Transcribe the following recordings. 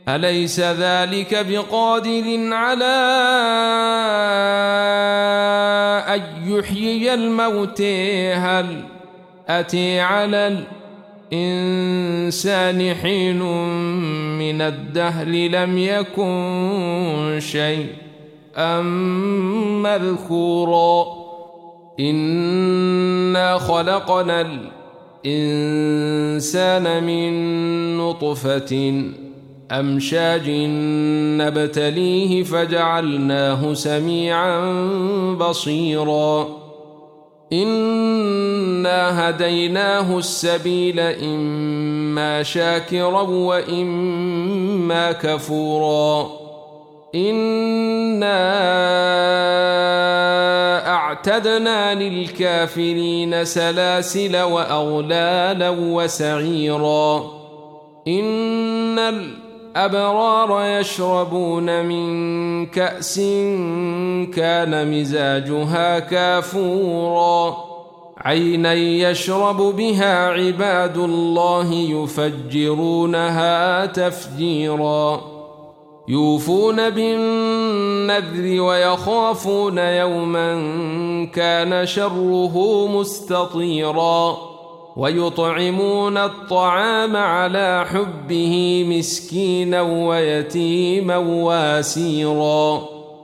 أليس ذلك بقادر على أن يحيي الموتى هل أتى على الإنسان حين من الدهر لم يكن شيئا مذكورا إنا خلقنا الإنسان من نطفة أمشاج نبتليه فجعلناه سميعا بصيرا إنا هديناه السبيل إما شاكرا وإما كفورا إنا أعتدنا للكافرين سلاسل وأغلالا وسعيرا إن الأبرار يشربون من كأس كان مزاجها كافورا عينا يشرب بها عباد الله يفجرونها تفجيرا يوفون بالنذر ويخافون يوما كان شره مستطيرا ويطعمون الطعام على حبه مسكينا ويتيما واسيرا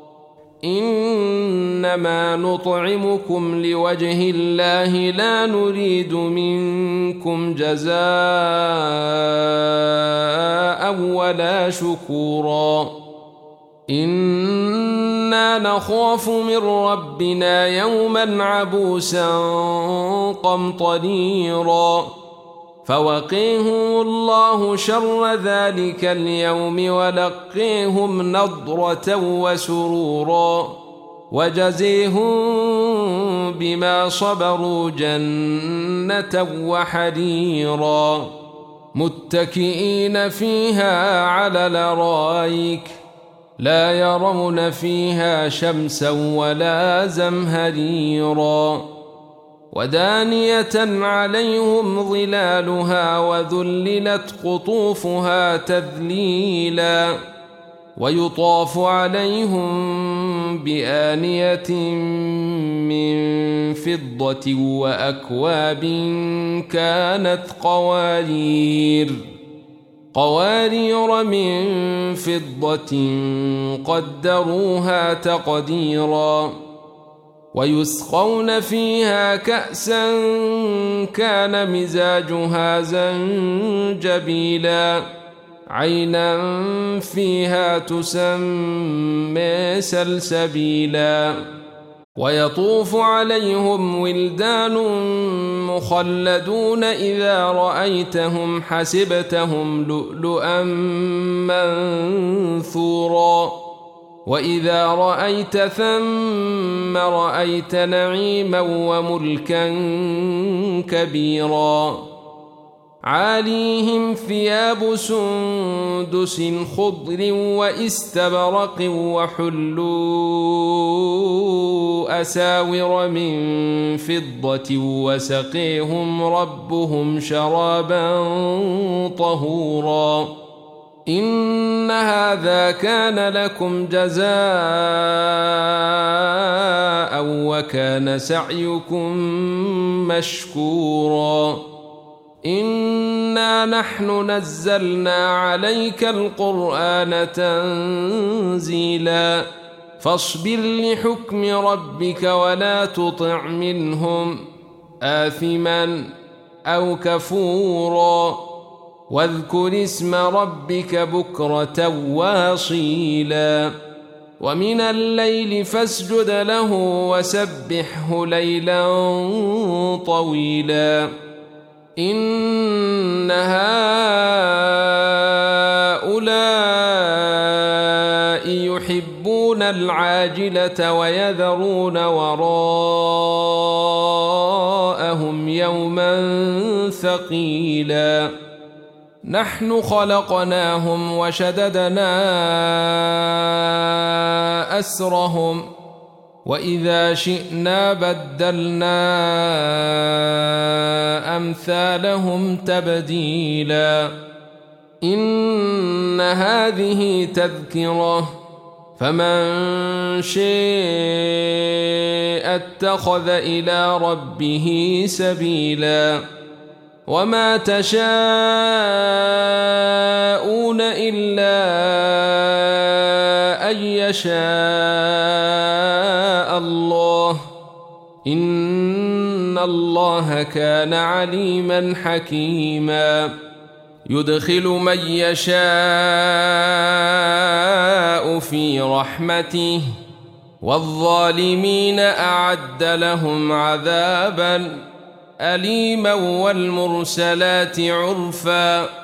إنما نطعمكم لوجه الله لا نريد منكم جزاء ولا شكورا إنا نخاف من ربنا يوما عبوسا قمطريرا فوقيهم الله شر ذلك اليوم ولقيهم نضرة وسرورا وجزيهم بما صبروا جنة وحريرا متكئين فيها على الأرائك لا يرون فيها شمسا ولا زمهريرا ودانية عليهم ظلالها وذللت قطوفها تذليلا ويطاف عليهم بآنية من فضة وأكواب كانت قوارير من فضة قدروها تقديرا ويسقون فيها كأسا كان مزاجها زنجبيلا عينا فيها تسمى سلسبيلا ويطوف عليهم ولدان مخلدون إذا رأيتهم حسبتهم لؤلؤا منثورا وإذا رأيت ثم رأيت نعيما وملكا كبيرا عاليهم ثياب سندس خضر واستبرق وحلوا أساور من فضة وسقيهم ربهم شرابا طهورا إن هذا كان لكم جزاء وكان سعيكم مشكورا إنا نحن نزلنا عليك القرآن تنزيلا فاصبر لحكم ربك ولا تطع منهم آثما أو كفورا واذكر اسم ربك بكرة واصيلا ومن الليل فاسجد له وسبحه ليلا طويلا إن هؤلاء يحبون العاجلة ويذرون وراءهم يوما ثقيلا نحن خلقناهم وشددنا أسرهم وإذا شئنا بدلنا أمثالهم تبديلا إن هذه تذكرة فمن شاء اتخذ إلى ربه سبيلا وما تشاءون إلا أن يشاء الله إن الله كان عليما حكيما يدخل من يشاء في رحمته والظالمين أعد لهم عذابا أليما والمرسلات عرفا